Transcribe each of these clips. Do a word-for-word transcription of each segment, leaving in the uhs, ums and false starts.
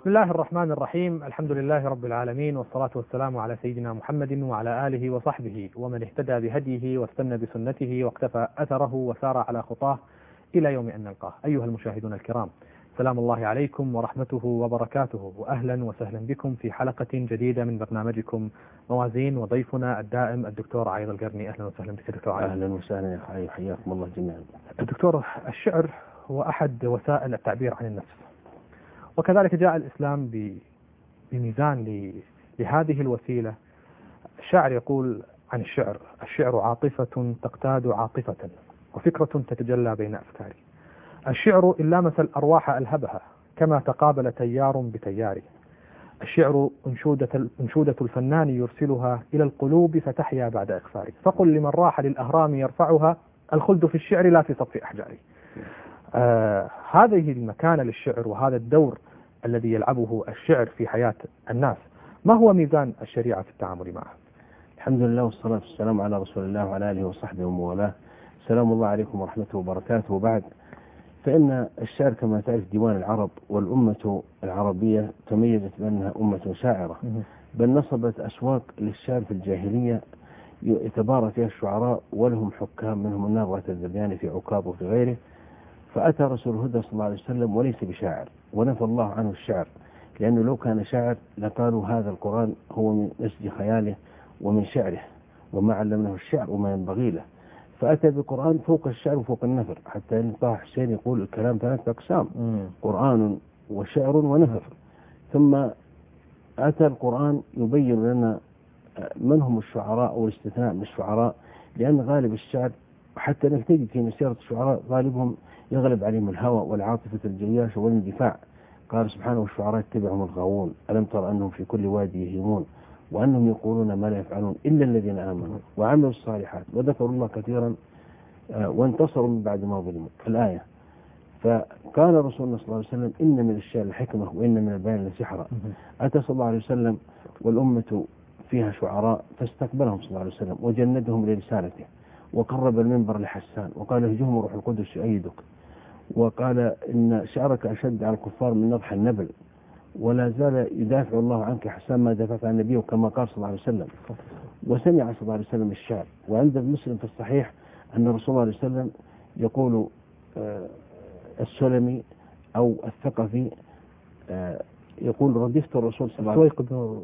بسم الله الرحمن الرحيم. الحمد لله رب العالمين، والصلاة والسلام على سيدنا محمد وعلى آله وصحبه ومن اهتدى بهديه واستنى بسنته واقتفى أثره وسار على خطاه إلى يوم أن نلقاه. أيها المشاهدون الكرام، سلام الله عليكم ورحمته وبركاته، وأهلا وسهلا بكم في حلقة جديدة من برنامجكم موازين، وضيفنا الدائم الدكتور عايض القرني. أهلا وسهلا بك دكتور عايض. أهلا وسهلا يا حي، حياكم الله جميعا. الدكتور، الشعر هو أحد وسائل التعبير عن النفس، وكذلك جاء الإسلام بميزان لهذه الوسيلة. الشاعر يقول عن الشعر: الشعر عاطفة تقتاد عاطفة، وفكرة تتجلى بين أفكاري. الشعر إن لامس الأرواح ألهبها، كما تقابل تيار بتيار. الشعر أنشودة, أنشودة الفنان يرسلها إلى القلوب فتحيا بعد إخفار. فقل لمن راح للأهرام يرفعها، الخلد في الشعر لا في سطح أحجاري. آه هذه المكانة للشعر وهذا الدور الذي يلعبه الشعر في حياة الناس، ما هو ميزان الشريعة في التعامل معه؟ الحمد لله والصلاة والسلام على رسول الله وعلى آله وصحبه وموالاه. سلام الله عليكم ورحمته وبركاته. وبعد، فإن الشعر كما تعرف ديوان العرب، والأمة العربية تميزت بأنها أمة شاعرة، بل نصبت أسواق للشعر في الجاهلية يتبارى فيها الشعراء، ولهم حكام منهم النابغة الذبياني في عكاظ وفي غيره. فأتى رسول الهدى صلى الله عليه وسلم وليس بشاعر، ونفى الله عنه الشعر، لأنه لو كان شاعر لقالوا هذا القرآن هو من نسج خياله ومن شعره، وما علمناه الشعر وما ينبغي له. فأتى بالقرآن فوق الشعر وفوق النثر، حتى إن طه حسين يقول الكلام ثلاثة أقسام: قرآن وشعر ونثر. ثم أتى القرآن يبين لنا من هم الشعراء أو الاستثناء من الشعراء، لأن غالب الشعر حتى نجد في مسيرة الشعراء غالبهم يغلب عليهم الهوى والعاطفة الجياشة والاندفاع. قال سبحانه: والشعراء يتبعهم الغاوون، ألم تر أنهم في كل وادي يهيمون وأنهم يقولون ما لا يفعلون إلا الذين آمنوا وعملوا الصالحات وذكروا الله كثيرا وانتصروا من بعد ما ظلموا. الآية. فقال رسولنا صلى الله عليه وسلم: إن من الشعر الحكمة وإن من البيان لسحرا. أتى صلى الله عليه وسلم والأمة فيها شعراء، فاستقبلهم صلى الله عليه وسلم وجندهم لرسالته، وقرب المنبر لحسان وقال: اهجهم روح القدس يؤيدك، وقال: إن شعرك أشد على الكفار من نضح النبل، ولا زال يدافع الله عنك حسان ما دافعت عن نبيه، كما قال صلى الله عليه وسلم. وسمع صلى الله عليه وسلم الشعر. وعند مسلم في الصحيح أن رسول الله عليه وسلم يقول: آه السلمي أو الثقفي آه يقول: ردفت الرسول صلى الله عليه وسلم. سويق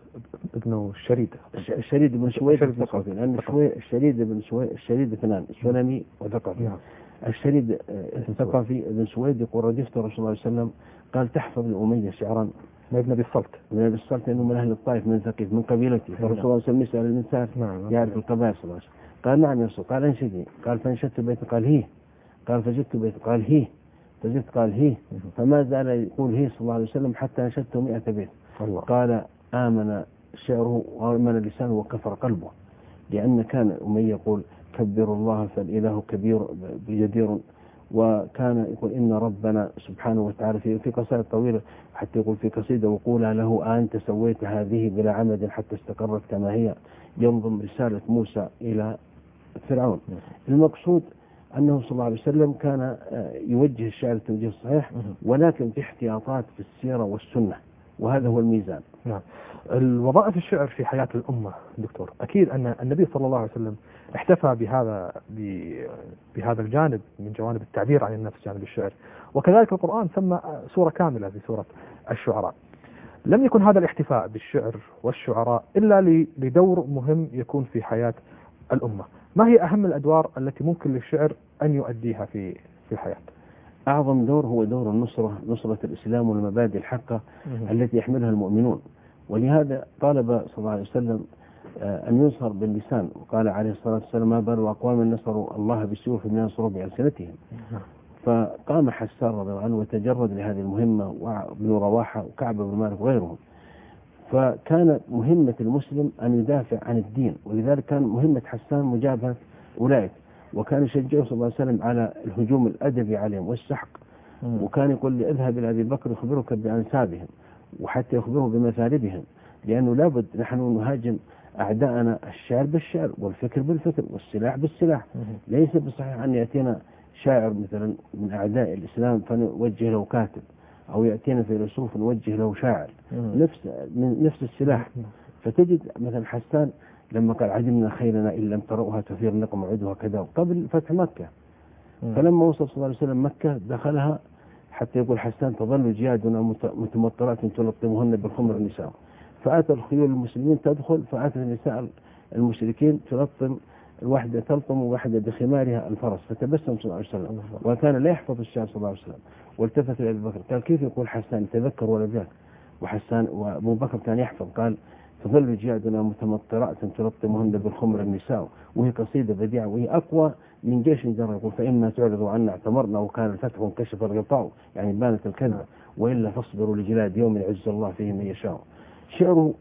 ابن الشريد الشريد بن سويد الثقفي، لأن الشريد بن سويد الشريد اثنان: السلمي وثقفي. نعم. الشريد الثقفي بن سويد يقول: ردفت الرسول صلى الله عليه وسلم، قال: تحفظ لأمية شعرا من ابن أبي الصلت من أبي الصلت لأنه من أهل الطائف من ثقيف من قبيلته. فالرسول صلى الله عليه وسلم يسأل الإنسان يعرف القبائل صلى الله عليه وسلم. قال: نعم يا رسول. قال: انشدي. قال: فانشدت بيت. قال: هيه. قال: فجدت بيت. قال: هيه. فجدت. قال: هيه. فما زال يقول هيه صلى الله عليه وسلم حتى انشدت مئة بيت. الله. قال: آمن شعره وآمن لسانه وكفر قلبه، لأن كان أمية يقول: كبروا الله فالإله كبير جدير. وكان يقول: إن ربنا سبحانه وتعالى في في قصائد طويلة، حتى يقول في قصيدة: وقولا له أنت سويت هذه بلا عمد حتى استقرت كما هي، ينظم رسالة موسى إلى فرعون. المقصود أنه صلى الله عليه وسلم كان يوجه الشعر التوجيه الصحيح، ولكن في احتياطات في السيرة والسنة، وهذا هو الميزان. نعم. الوظائف الشعر في حياة الأمة دكتور، أكيد أن النبي صلى الله عليه وسلم احتفى بهذا بهذا الجانب من جوانب التعبير عن النفس، جانب الشعر، وكذلك القرآن سمى سورة كاملة في سورة الشعراء. لم يكن هذا الاحتفاء بالشعر والشعراء إلا لدور مهم يكون في حياة الأمة. ما هي أهم الأدوار التي ممكن للشعر أن يؤديها في في الحياة؟ أعظم دور هو دور النصرة، نصرة الإسلام والمبادئ الحقة التي يحملها المؤمنون. ولهذا طالب صلى الله عليه وسلم أن ينصر باللسان، وقال عليه الصلاة والسلام: ما بال أقوام نصروا الله بالسيوف من ينصروا بألسنتهم. فقام حسان رضي الله عنه وتجرد لهذه المهمة، وابن رواحة وكعب بن مالك وغيرهم. فكانت مهمة المسلم أن يدافع عن الدين، ولذلك كان مهمة حسان مجابهة أولئك، وكان يشجعه صلى الله عليه وسلم على الهجوم الأدبي عليهم والسحق. وكان يقول لي: اذهب إلى أبي بكر يخبرك بأنسابهم، وحتى يخبره بمثالبهم، لأنه لابد نحن نهاجم أعداءنا الشعر بالشعر والفكر بالفكر والسلاح بالسلاح. ليس بصحيح أن يأتينا شاعر مثلا من أعداء الإسلام فنوجه له كاتب، أو يأتينا فيلسوف نوجه له شاعر، نفس من نفس السلاح. فتجد مثلا حسان لما قال عدمنا خيرنا إن لم تروها تثير نقم عدها كذا قبل فتح مكة، فلما وصل صلى الله عليه وسلم مكة دخلها حتى يقول حسان تظل جيادنا متمطرات تلطمهن بالخمر النساء، فأتى الخيول المسلمين تدخل، فأتى النساء المشركين تلطم الواحدة تلطم واحدة بخمارها الفرس، فتبسم صلى الله عليه وسلم وكان لا يحفظ الشعر صلى الله عليه وسلم، والتفت إلى أبي بكر قال كيف يقول حسان تذكر ولا ذاك، وحسان وأبو بكر كان يحفظ قال تظل جيادنا متمطرات تلطمهن بالخمر النساء، وهي قصيدة بديعة وهي أقوى من جيش جرى، يقول فإما تعرضوا عنا اعتمرنا وكان الفتح وانكشف الغطاء، يعني بانت الكذبة، وإلا فاصبروا لجلاد يوم يعز الله فيه من يشاء. شعره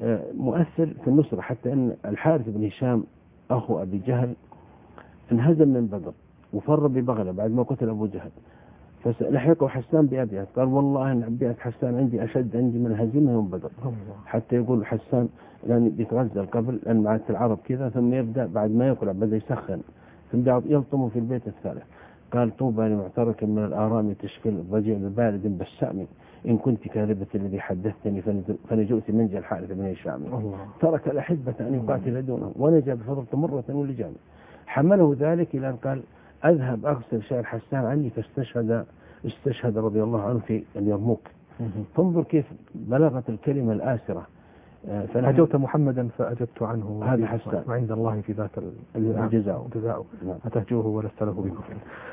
مؤثر في النصرة، حتى أن الحارث بن هشام أخو أبي جهل انهزم من بدر وفر ببغلة بعد ما قتل أبو جهل، فلحقه حسان بأبيات قال والله أن أبيات حسان عندي أشد عندي من هزيمة يوم بدر، حتى يقول حسان لأن بيتغزل قبل أن معت العرب كذا، ثم يبدأ بعد ما يقلع بدأ يسخن ثم يلطم في البيت الثالث قال طوبى لمعترك من الآرام تشكل الضجيع ببارد بالسام، إن كنت كاذبة الذي حدثتني فنجوت منجى الحارث بن هشام، ترك الأحبة أن يقاتل دونه ونجا بفضل مرة ولجام، حمله ذلك إلى أن قال أذهب أغسل شعر حسان عني، فاستشهد استشهد رضي الله عنه في اليرموك. فانظر كيف بلغت الكلمة الآسرة. هجوت محمدا فأجبت عنه هذا حسان وعند الله في ذاك الجزاء جزاء أتهجوه ولست له بكفر.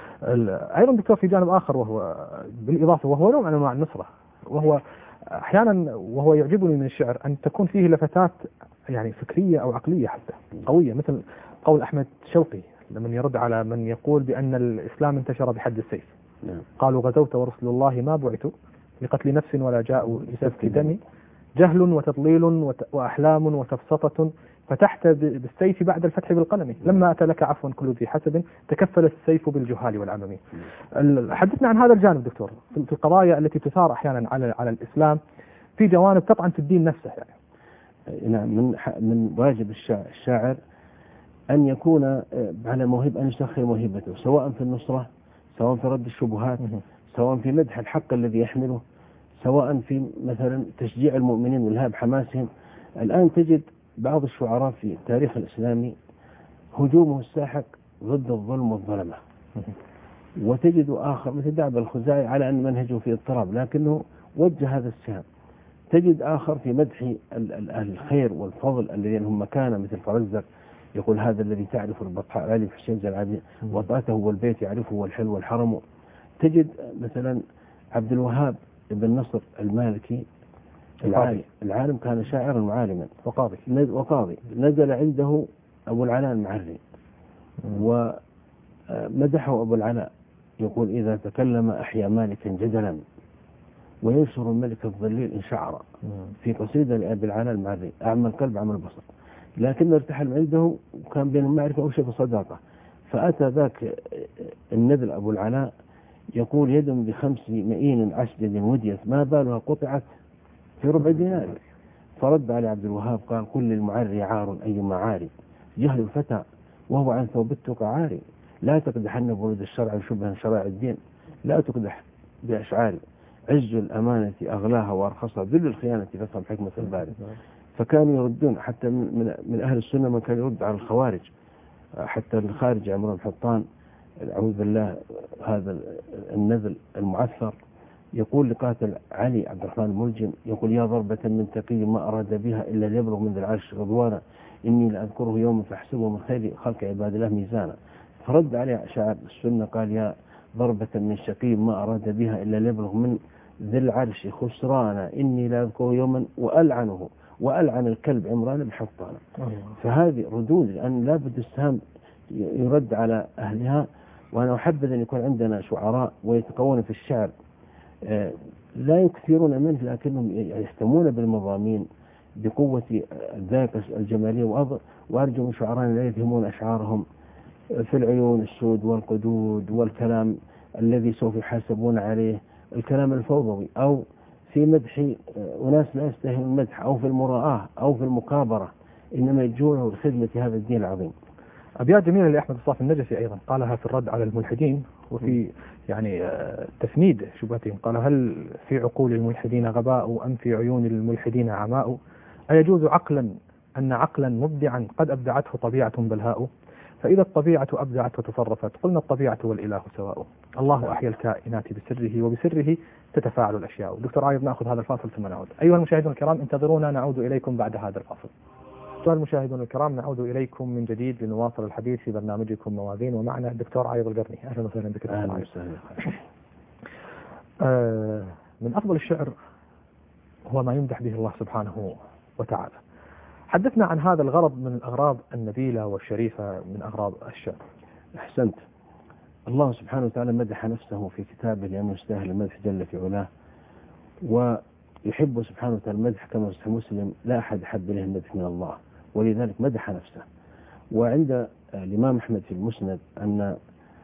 أيضا دكتور في جانب آخر وهو بالإضافة وهو نوع من أنواع النصرة، وهو أحيانا وهو يعجبني من الشعر أن تكون فيه لفتات يعني فكرية أو عقلية حتى قوية، مثل قول أحمد شوقي لمن يرد على من يقول بأن الإسلام انتشر بحد السيف. نعم. قالوا غزوت ورسل الله ما بعثوا لقتل نفس ولا جاءوا لسفك دم، جهل وتضليل وأحلام وتفسطة فتحت بالسيف بعد الفتح بالقلم، لما أتى لك عفوا كل ذي حسب تكفل السيف بالجهال والعمم. حدثنا عن هذا الجانب دكتور في القضايا التي تثار أحيانا على على الإسلام في جوانب تطعن في الدين نفسه. يعني نعم، من من واجب الشاعر أن يكون على موهبة، أن يسخر موهبته سواء في النصرة، سواء في رد الشبهات، سواء في مدح الحق الذي يحمله، سواء في مثلا تشجيع المؤمنين والهاب حماسهم. الآن تجد بعض الشعراء في التاريخ الإسلامي هجومه الساحق ضد الظلم والظلمة، وتجد آخر مثل دعب الخزاعي على أن منهجه في اضطراب لكنه وجه هذا السهم. تجد آخر في مدح أهل الخير والفضل الذين هم مكانة مثل فرزدق، يقول هذا الذي تعرف البطحاء علي في الشمس العادية وطاته والبيت يعرفه والحلو والحرم. تجد مثلا عبد الوهاب ابن نصر المالكي العالم, العالم كان شاعرا وعالما وقاضي وقاضي نزل عنده أبو العلاء المعري ومدحه أبو العلاء، يقول إذا تكلم أحيا مالكا جدلا وينشر الملك الظليل إن شعر، في قصيدة لأبي العلاء المعري أعمى القلب عمى البصر، لكن ارتحل عنده وكان بين المعرفة وشبه صداقة. فأتى ذاك النذل أبو العلاء يقول يد بخمس مئين عشدد وديت ما بالها قطعت في ربع دينار، فرد على عبد الوهاب قال قل للمعري عار أيما عاري، جهل الفتى وهو عن ثوب التقى عاري، لا تقدحن بورود الشرع شبها شرائع الدين، لا تقدح بأشعاري، عز الأمانة أغلاها وأرخصها، ذل الخيانة فافهم حكمة الباري. فكانوا يردون حتى من, من أهل السنة من كان يرد على الخوارج، حتى الخارج عمران حطان أعوذ بالله هذا النذل المعثر يقول لقاتل علي عبد الرحمن الملجم، يقول يا ضربة من تقي ما أراد بها إلا ليبلغ من ذي العرش رضوانا، إني لأذكره يوم فاحسبه من خير خلق عباد الله ميزانا. فرد عليه شاعر السنة قال يا ضربة من شقي ما أراد بها إلا ليبلغ من ذي العرش خسرانا، إني لأذكره يوما وألعنه وألعن الكلب عمران بحطانا. فهذه ردود، لأن لابد السهم يرد على أهلها. وأنا أحبذ أن يكون عندنا شعراء ويتقون في الشعر لا يكثرون منه لكنهم يهتمون بالمضامين بقوة الذاكرة الجمالية، وأرجو من شعراء لا يفهمون أشعارهم في العيون السود والقدود والكلام الذي سوف يحاسبون عليه، الكلام الفوضوي، أو في مدح وناس لا يستهل المدح، أو في المراءة أو في المكابرة، إنما يجونه لخدمة هذا الدين العظيم. أبيات جميلة لأحمد الصافي النجفي أيضا قالها في الرد على الملحدين، وفي يعني تفنيد شبهتهم، قال هل في عقول الملحدين غباء أم في عيون الملحدين عماء؟ أيجوز عقلا أن عقلا مبدعا قد أبدعته طبيعة بلهاء؟ فإذا الطبيعة أبدعت وتصرفت قلنا الطبيعة والإله سواء. الله أحيا الكائنات بسره وبسره تتفاعل الأشياء. دكتور عايض، نأخذ هذا الفاصل ثم نعود. أيها المشاهدون الكرام انتظرونا، نعود إليكم بعد هذا الفاصل. أيها المشاهدون الكرام نعود إليكم من جديد لنواصل الحديث في برنامجكم موازين، ومعنا الدكتور عايض القرني. أهلا وسهلا بك. أهلا وسهلا. آه من أفضل الشعر هو ما يمدح به الله سبحانه وتعالى. حدثنا عن هذا الغرض من الأغراض النبيلة والشريفة من أغراض الشعر. أحسنت. الله سبحانه وتعالى مدح نفسه في كتابه لأنه يستاهل المدح جل في علاه، ويحب سبحانه وتعالى المدح كما في مسلم لا أحد أحب إليه المدح من الله، ولذلك مدح نفسه. وعند الإمام أحمد في المسند أن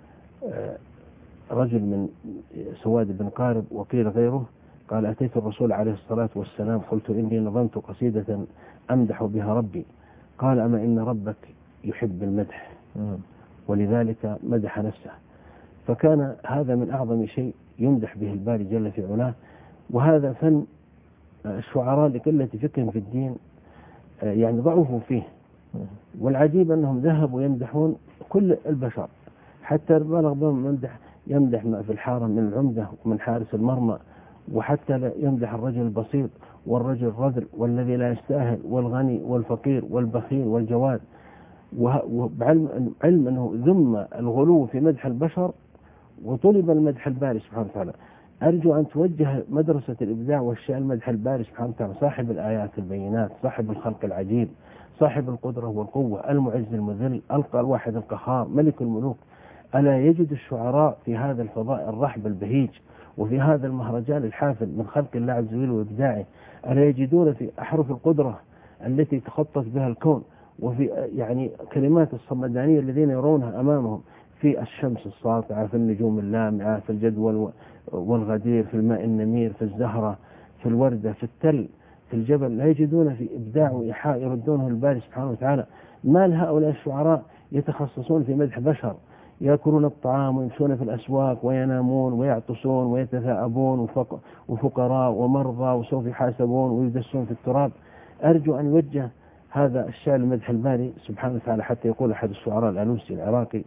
رجل من سواد بن قارب وقيل غيره قال أتيت الرسول عليه الصلاة والسلام قلت إني نظمت قصيدة أمدح بها ربي، قال أما إن ربك يحب المدح، ولذلك مدح نفسه. فكان هذا من أعظم شيء يمدح به الباري جل في علاه. وهذا فن الشعراء لقلة فقههم في الدين يعني ضعفوا فيه، والعجيب أنهم ذهبوا يمدحون كل البشر، حتى بلغ بهم يمدح يمدح ما في الحارة من العمدة ومن حارس المرمى، وحتى يمدح الرجل البسيط والرجل الرذل والذي لا يستاهل والغني والفقير والبخيل والجواد. وبعلم علم أنه ذم الغلو في مدح البشر وطلب المدح الباري سبحانه وتعالى. أرجو أن توجه مدرسة الإبداع والشعر مدح الباري سبحانه وتعالى، صاحب الآيات البينات، صاحب الخلق العجيب، صاحب القدرة والقوة، المعز المذل، ألقى الواحد القهار، ملك الملوك. ألا يجد الشعراء في هذا الفضاء الرحب البهيج وفي هذا المهرجان الحافل من خلق الله عز وجل وإبداعه، ألا يجدون في أحرف القدرة التي تخطط بها الكون، وفي يعني كلمات الصمدانية الذين يرونها أمامهم، في الشمس الساطعة، في النجوم اللامعة، في الجدول والغدير، في الماء النمير، في الزهرة، في الوردة، في التل، في الجبل، لا يجدون في إبداع وإيحاء يردونه الباري سبحانه وتعالى. ما لهؤلاء الشعراء يتخصصون في مدح بشر يأكلون الطعام ويمشون في الأسواق وينامون ويعطسون ويتثاءبون وفقراء ومرضى وسوف يحاسبون ويدسون في التراب؟ أرجو أن يوجه هذا الشعر لمدح الباري سبحانه وتعالى. حتى يقول أحد الشعراء الألوسي العراقي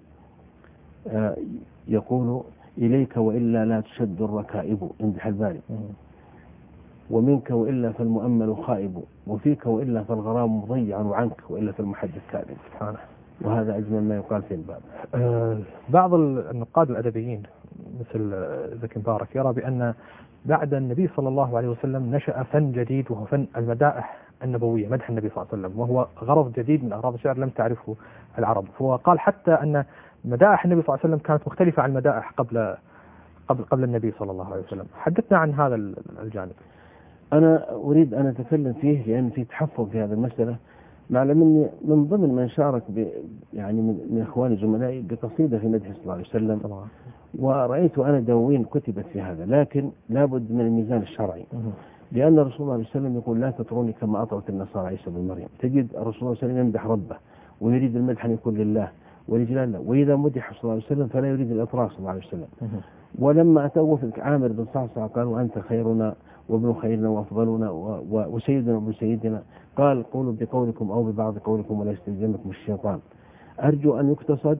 يقول إليك وإلا لا تشد الركائب، امدح الباري، ومنك وإلا فالمؤمل خائب، وفيك وإلا فالغرام مضيع، وعنك وإلا فالمحدث كاذب. سبحانه. وهذا أجمل ما يقال في الباب. آه بعض النقاد الأدبيين مثل زكي مبارك يرى بأن بعد النبي صلى الله عليه وسلم نشأ فن جديد وهو فن المدائح النبوية، مدح النبي صلى الله عليه وسلم، وهو غرض جديد من أغراض الشعر لم تعرفه العرب. فهو قال حتى أن مدائح النبي صلى الله عليه وسلم كانت مختلفة عن المدائح قبل قبل قبل النبي صلى الله عليه وسلم. حدثنا عن هذا الجانب. أنا أريد أن أتكلم فيه لأن في تحفظ في هذه المسألة، معلم أني من ضمن من شارك ب يعني من إخواني زملائي بقصيدة في مدح صلى الله عليه وسلم طبعا. ورأيت أنا دواوين كتبت في هذا، لكن لابد من الميزان الشرعي، لأن الرسول صلى الله عليه وسلم يقول لا تطروني كما أطرت النصارى عيسى بن مريم. تجد الرسول صلى الله عليه وسلم يمدح ربه ويريد المدح أن يكون لله ولجلال الله، وإذا مدح صلى الله عليه وسلم فلا يريد الإطراء صلى الله عليه وسلم. ولما أتوا في عامر بن صعصع قالوا أنت خيرنا وابن خيرنا وأفضلنا وسيدنا وابن سيدنا، قال قولوا بقولكم أو ببعض قولكم ولا يستلزمكم الشيطان. أرجو أن يقتصد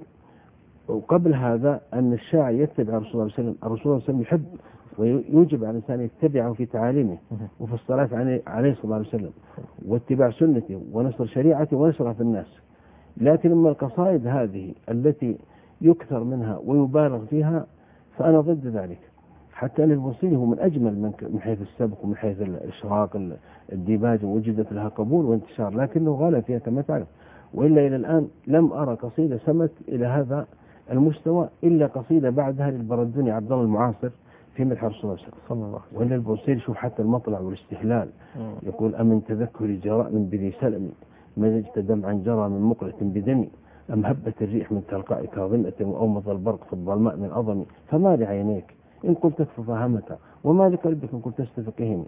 وقبل هذا أن الشاعر يتبع الرسول صلى الله عليه وسلم. الرسول صلى الله عليه وسلم يحب ويوجب على الإنسان يتبعه في تعاليمه وفي الصلاة عليه صلى الله عليه وسلم واتباع سنته ونصر شريعته ونشرها في الناس. لكن أما القصائد هذه التي يكثر منها ويبالغ فيها فأنا ضد ذلك. حتى أن البوصيري هو من أجمل من حيث السبق ومن حيث الإشراق الديباج، وجدت لها قبول وانتشار، لكنه غالى فيها كما تعرف. وإلا إلى الآن لم أرى قصيدة سمت إلى هذا المستوى إلا قصيدة بعدها للبردوني عبد الله المعاصر في مدح الرسول صلى الله عليه وسلم. وإلا البوصيري شوف حتى المطلع والاستهلال يقول أمن تذكر جراء من بذي سلم مزجت دمعا جرى من مقلة بدمي، أم هبت الريح من تلقاء كاظمة وأومض البرق في الظلماء من أظمي، فما لعينيك إن قلت تفهمك وما لقلبك إن قلت تستفقهمي.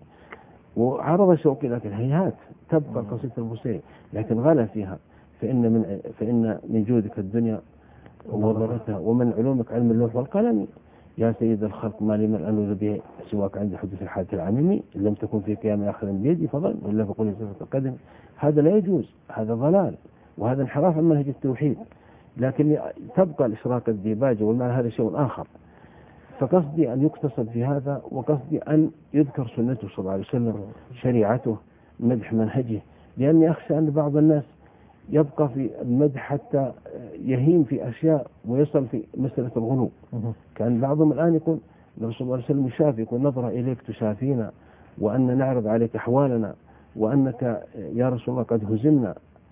وعرض شوقي لكن هيهات تبقى قصيدة البوصيري، لكن غلا فيها. فإن من فإن من جودك الدنيا وضرتها. ومن علومك علم اللوح والقلم يا سيد الخلق ما لي من ألوذ به سواك عند حدوث الحادث العميمي إن لم تكن في قيام آخر بيدي فضل ولا فقل صفة القدم. هذا لا يجوز، هذا ضلال وهذا انحراف عن منهج التوحيد. لكن تبقى الإشراق الديباجة والمعنى هذا شيء آخر. فقصدي أن يقتصد في هذا، وقصدي أن يذكر سنته صلى الله عليه وسلم، شريعته، مدح منهجه، لأني أخشى أن بعض الناس يبقى في المدح حتى يهيم في أشياء ويصل في مسألة الغلو. كان بعضهم الآن يقول النبي صلى الله عليه وسلم يشافي، يقول نظرة إليك تشافينا وأن نعرض عليك أحوالنا وأنك يا رسول الله قد هزمنا.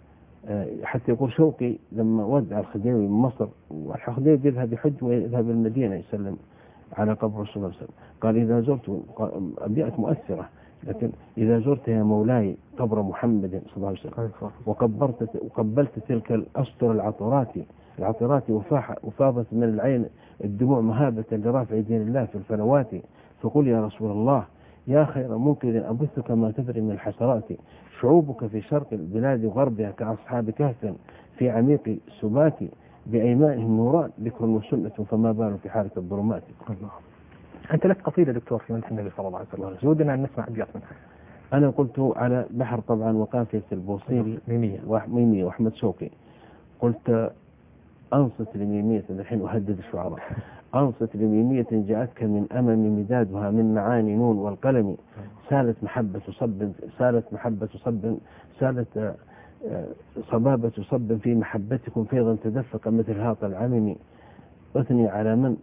حتى يقول شوقي لما ودع الخديوي من مصر، والخديوي يذهب يحج ويذهب المدينة يسلم على قبر رسول الله صلى الله عليه وسلم، قال إذا زرت أبيات مؤثرة، لكن إذا زرت يا مولاي قبر محمد صلى الله عليه وسلم وقبرت وقبلت تلك الأسطر العطرات العطرات وفاضت من العين الدموع مهابة لرافع دين الله في الفلوات، فقل يا رسول الله يا خير منقذ أبثك ما تدري من الحسرات، شعوبك في شرق البلاد وغربها كأصحاب كهف في عميق سبات، بأيمانهم نوران ذكر وسنة فما بال في حالة الظلمات. الله. أنت لك قصيدة دكتور في مدح النبي صلى الله عليه وسلم، ودنا أن نسمع أبيات منها. أنا قلت على بحر طبعا وقافية البوصيري وميمية وأحمد شوقي، قلت أنصت لميمية، الحين أهدد الشعراء، أنصت لميمية جاءتك من أمم مدادها من معاني نون والقلم، سالت محبة صب سالت محبة صب سالت صبابة صب في محبتكم فيضا تدفق مثل هاط العمم، أثني على من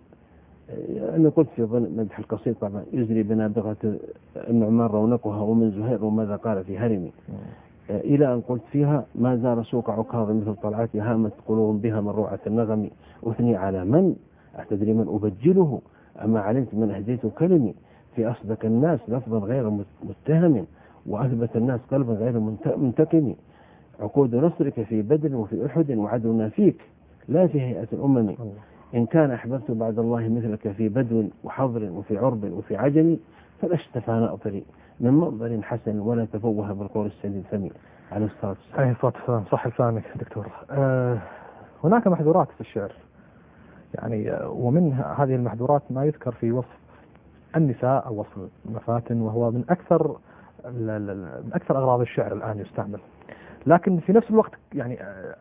أنا قلت في ضمن مدح القصيد طبعا يزري بنابغة النعمان رونقها ومن زهير وماذا قال في هرمي، إلى أن قلت فيها ما زال سوق عكاظ مثل طلعتي هامت قلوب بها من روعة النغم، أثني على من أتدري من أبجله أما علمت من أهديت كلمي، في أصدق الناس لفظا غير متهم وأثبت الناس قلبا غير منتقم، عقود نصرك في بدر وفي أحد وعدنا فيك لا في هيئة الأمم، إن كان أحببت بعد الله مثلك في بدو وحضر وفي عرب وفي عجم فلا اشتفى نأطري من منظر حسن ولا تفوه بالقول السديد فمي عليه الصلاة والسلام. عليه الصلاة والسلام. صح لسانك دكتور. أه هناك محظورات في الشعر يعني، ومن هذه المحظورات ما يذكر في وصف النساء أو وصف المفاتن، وهو من أكثر من أكثر أغراض الشعر الآن يستعمل. لكن في نفس الوقت يعني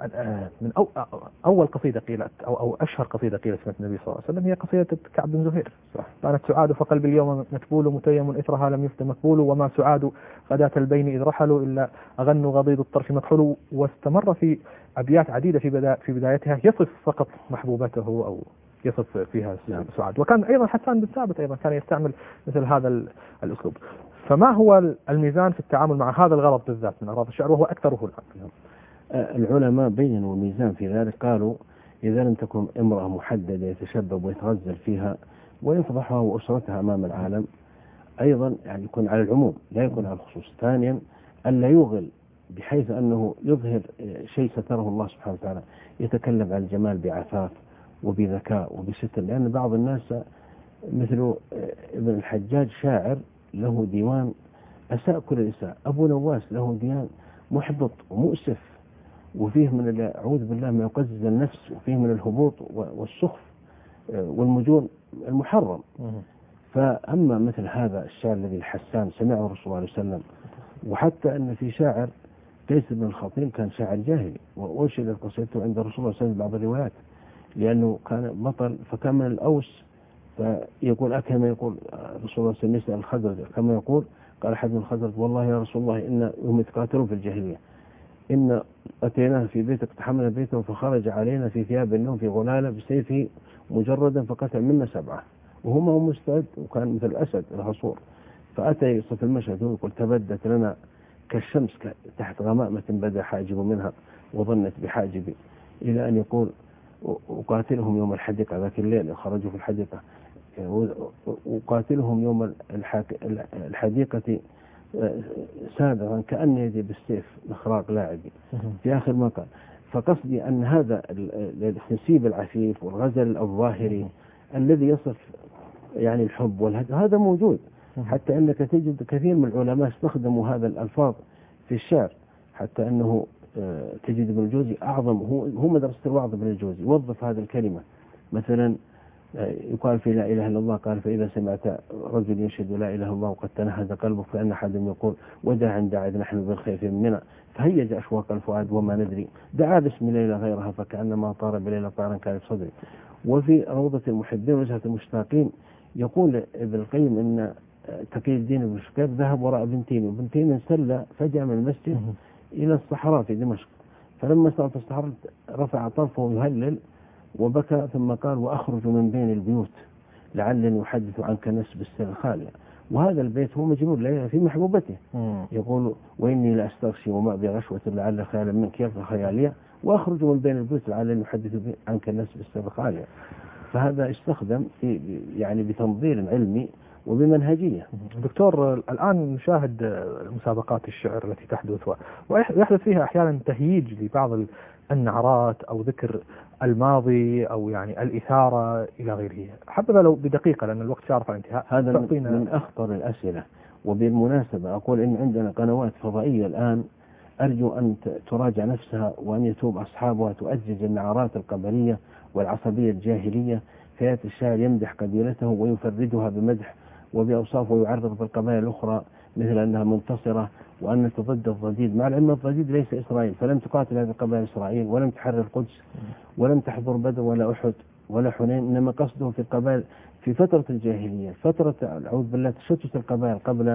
من أو أول قصيدة قيلت أو أو أشهر قصيدة قيلت في النبي صلى الله عليه وسلم هي قصيدة كعب بن زهير. كانت سعاد فقلبي اليوم متبول متيم إثرها لم يفت مقبول، وما سعاد غداة البين إذ رحلوا إلا أغنوا غضيض الطرف مكحول. واستمر في أبيات عديدة في بدا في بدايتها يصف فقط محبوبته أو يصف فيها سعاد. وكان أيضا حسان بن ثابت أيضا كان يستعمل مثل هذا الأسلوب. فما هو الميزان في التعامل مع هذا الغرض بالذات من أغراض الشعر وهو أكثره الآن؟ العلماء بينوا الميزان في ذلك، قالوا إذا لم تكن امرأة محددة يتشبب ويتغزل فيها ويفضحها وأسرتها أمام العالم، أيضا يعني يكون على العموم لا يكون على الخصوص. ثانيا ألا يغل بحيث أنه يظهر شيء ستره الله سبحانه وتعالى، يتكلم عن الجمال بعفاف وبذكاء وبستر، لأن بعض الناس مثل ابن الحجاج شاعر له ديوان أساء كل الإساءة، أبو نواس له ديوان محبط ومؤسف وفيه من أعوذ بالله ما يقزز النفس، وفيه من الهبوط والسخف والمجون المحرم. فأما مثل هذا الشعر الذي حسان سمعه الرسول صلى الله عليه وسلم، وحتى أن في شاعر قيس بن الخطيب كان شاعر جاهلي وأنشد قصيدته عند الرسول صلى الله عليه وسلم بعض الروايات، لأنه كان بطل فكان من الأوس، فيقول كما يقول رسول الله صلى الله عليه وسلم الخزرج كما يقول قال أحد من الخزرج والله يا رسول الله إن هم يتقاتلون في الجاهلية، إن أتيناه في بيتك تحمل بيته فخرج علينا في ثياب النوم في غلالة بسيفه مجردا فقتل منا سبعة وهم هم مستعد، وكان مثل الأسد الحصور. فأتى يصف المشهد ويقول تبدت لنا كالشمس تحت غمامة بدا حاجب منها وظنت بحاجبي، إلى أن يقول وقاتلهم يوم الحديقة ذاك الليل خرجوا في الحديقة وقاتلهم يوم الحديقة سابقا كأن يدي بالسيف مخراق لاعبي في آخر ما قال. فقصدي أن هذا التنسيب العفيف والغزل الظاهري الذي يصف يعني الحب والهدى هذا موجود، حتى أنك تجد كثير من العلماء استخدموا هذا الألفاظ في الشعر، حتى أنه تجد ابن الجوزي أعظم، هو هو مدرسة الوعظ ابن الجوزي، وظف هذه الكلمة. مثلا يقال في لا إله إلا الله، قال فإذا سمعت رجل يشهد لا إله إلا الله وقد تنهد قلبه فإن أحد يقول وداع داعد نحن بالخيف منا فهيج أشواق الفؤاد وما ندري دعا باسم ليلة غيرها فكأنما طار بليلة طارا كان في صدري. وفي روضة المحبين وجهة المشتاقين يقول ابن القيم إن تقي الدين بن شقيق ذهب وراء بنتين، وبنتين انسلى فجأة من المسجد إلى الصحراء في دمشق، فلما صار في الصحراء رفع طرفه يهلل وبكى ثم قال وأخرج من بين البيوت لعلني أحدث عنك نسب السر الخالية. وهذا البيت هو مجنون ليلى في محبوبته، يقول وإني لأستغشي وما أبي غشوة لعل خيالا منك يرضى خيالية وأخرج من بين البيوت لعلني أحدث عنك نسب السر الخالية. فهذا استخدم في يعني بتنظير علمي وبمنهجية. دكتور، الآن نشاهد مسابقات الشعر التي تحدث ويحدث فيها أحيانا تهييج لبعض النعرات أو ذكر الماضي أو يعني الإثارة إلى غيره. حبذا لو بدقيقة لأن الوقت شارف على الانتهاء. هذا من أخطر الأسئلة. وبالمناسبة أقول إن عندنا قنوات فضائية الآن أرجو أن تراجع نفسها وأن يتوب أصحابها تؤجج النعرات القبلية والعصبية الجاهلية، فيأتي الشاعر يمدح قبيلته ويفردها بمدح وبأوصاف ويعرض بالقبائل الأخرى مثل أنها منتصرة وأن ضد الضديد، مع العلم الضديد ليس إسرائيل، فلم تقاتل هذه القبائل إسرائيل ولم تحرر القدس ولم تحضر بدر ولا أحد ولا حنين، إنما قصده في القبائل في فترة الجاهلية، فترة أعوذ بالله تشتت القبائل قبل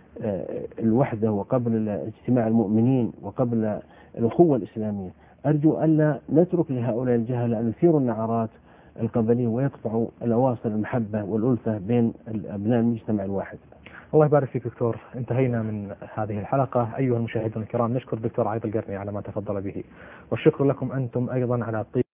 الوحدة وقبل اجتماع المؤمنين وقبل الأخوة الإسلامية. أرجو ألا نترك لهؤلاء الجهل أن يثيروا النعرات القبلية ويقطعوا الأواصر المحبة والألفة بين أبناء المجتمع الواحد. الله يبارك فيك دكتور. انتهينا من هذه الحلقة. أيها المشاهدون الكرام، نشكر الدكتور عايض القرني على ما تفضل به، والشكر لكم أنتم أيضا على الطيب